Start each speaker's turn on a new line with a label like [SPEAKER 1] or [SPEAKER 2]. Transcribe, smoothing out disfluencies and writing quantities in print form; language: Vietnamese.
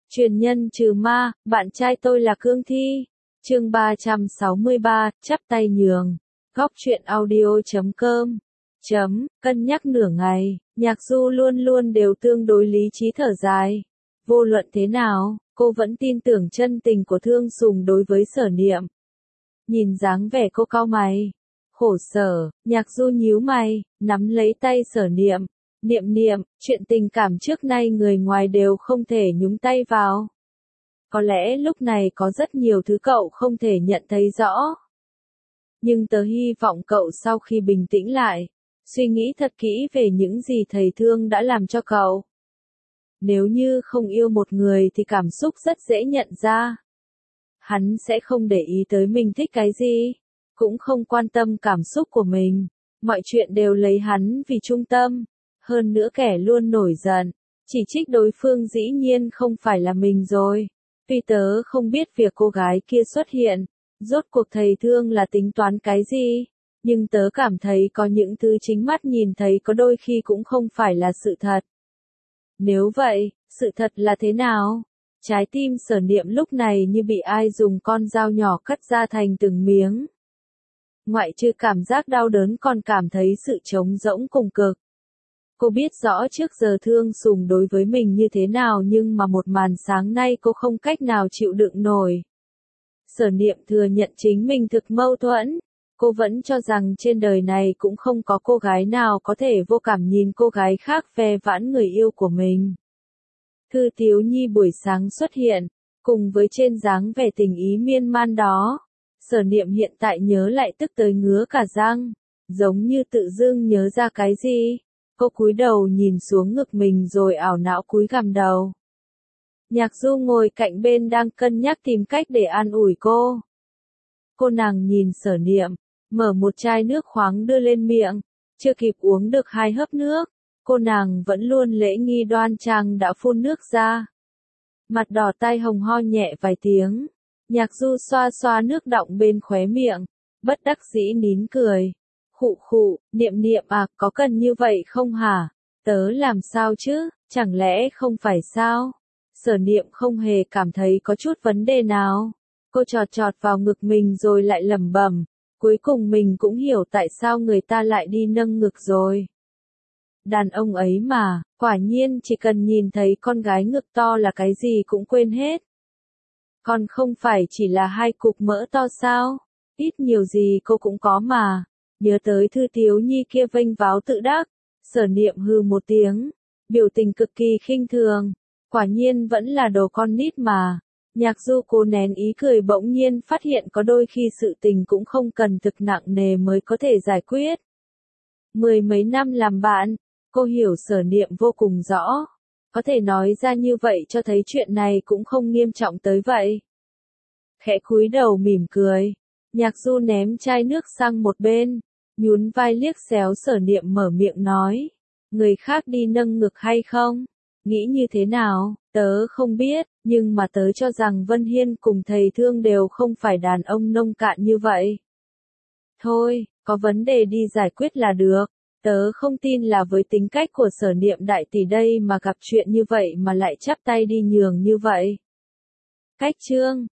[SPEAKER 1] Truyền nhân trừ ma, bạn trai tôi là cương thi. Chương 363, chắp tay nhường. Góc truyện audio.com. Cân nhắc nửa ngày, Nhạc Du luôn luôn đều tương đối lý trí thở dài. Vô luận thế nào, cô vẫn tin tưởng chân tình của Thương Sùng đối với Sở Niệm. Nhìn dáng vẻ cô cau mày, khổ sở, Nhạc Du nhíu mày, nắm lấy tay Sở Niệm. Niệm niệm, chuyện tình cảm trước nay người ngoài đều không thể nhúng tay vào. Có lẽ lúc này có rất nhiều thứ cậu không thể nhận thấy rõ. Nhưng tớ hy vọng cậu sau khi bình tĩnh lại, suy nghĩ thật kỹ về những gì thầy Thương đã làm cho cậu. Nếu như không yêu một người thì cảm xúc rất dễ nhận ra. Hắn sẽ không để ý tới mình thích cái gì, cũng không quan tâm cảm xúc của mình. Mọi chuyện đều lấy hắn vì trung tâm. Hơn nữa kẻ luôn nổi giận, chỉ trích đối phương dĩ nhiên không phải là mình rồi. Tuy tớ không biết việc cô gái kia xuất hiện, rốt cuộc thầy Thương là tính toán cái gì, nhưng tớ cảm thấy có những thứ chính mắt nhìn thấy có đôi khi cũng không phải là sự thật. Nếu vậy, sự thật là thế nào? Trái tim Sở Niệm lúc này như bị ai dùng con dao nhỏ cắt ra thành từng miếng. Ngoại trừ cảm giác đau đớn còn cảm thấy sự trống rỗng cùng cực. Cô biết rõ trước giờ Thương Sùng đối với mình như thế nào nhưng mà một màn sáng nay cô không cách nào chịu đựng nổi. Sở Niệm thừa nhận chính mình thực mâu thuẫn. Cô vẫn cho rằng trên đời này cũng không có cô gái nào có thể vô cảm nhìn cô gái khác ve vãn người yêu của mình. Thư Thiếu Nhi buổi sáng xuất hiện, cùng với trên dáng vẻ tình ý miên man đó. Sở Niệm hiện tại nhớ lại tức tới ngứa cả răng, giống như tự dưng nhớ ra cái gì. Cô cúi đầu nhìn xuống ngực mình rồi ảo não cúi gằm đầu. Nhạc Du ngồi cạnh bên đang cân nhắc tìm cách để an ủi cô. Cô nàng nhìn Sở Niệm, mở một chai nước khoáng đưa lên miệng, chưa kịp uống được 2 hớp nước, cô nàng vẫn luôn lễ nghi đoan trang đã phun nước ra. Mặt đỏ tai hồng ho nhẹ vài tiếng, Nhạc Du xoa xoa nước đọng bên khóe miệng, bất đắc dĩ nín cười. Khụ khụ, Niệm niệm à, có cần như vậy không hả? Tớ làm sao chứ, chẳng lẽ không phải sao? Sở Niệm không hề cảm thấy có chút vấn đề nào. Cô chọt chọt vào ngực mình rồi lại lẩm bẩm, cuối cùng mình cũng hiểu tại sao người ta lại đi nâng ngực rồi. Đàn ông ấy mà, quả nhiên chỉ cần nhìn thấy con gái ngực to là cái gì cũng quên hết. Còn không phải chỉ là 2 cục mỡ to sao? Ít nhiều gì cô cũng có mà. Nhớ tới Thư Thiếu Nhi kia vênh váo tự đắc, Sở Niệm hừ một tiếng, biểu tình cực kỳ khinh thường, quả nhiên vẫn là đồ con nít mà. Nhạc Du cố nén ý cười bỗng nhiên phát hiện có đôi khi sự tình cũng không cần thực nặng nề mới có thể giải quyết. 10 mấy năm làm bạn, cô hiểu Sở Niệm vô cùng rõ, có thể nói ra như vậy cho thấy chuyện này cũng không nghiêm trọng tới vậy. Khẽ cúi đầu mỉm cười, Nhạc Du ném chai nước sang một bên. Nhún vai liếc xéo Sở Niệm mở miệng nói, người khác đi nâng ngực hay không? Nghĩ như thế nào? Tớ không biết, nhưng mà tớ cho rằng Vân Hiên cùng thầy Thương đều không phải đàn ông nông cạn như vậy. Thôi, có vấn đề đi giải quyết là được. Tớ không tin là với tính cách của Sở Niệm đại tỷ đây mà gặp chuyện như vậy mà lại chắp tay đi nhường như vậy. Cách chương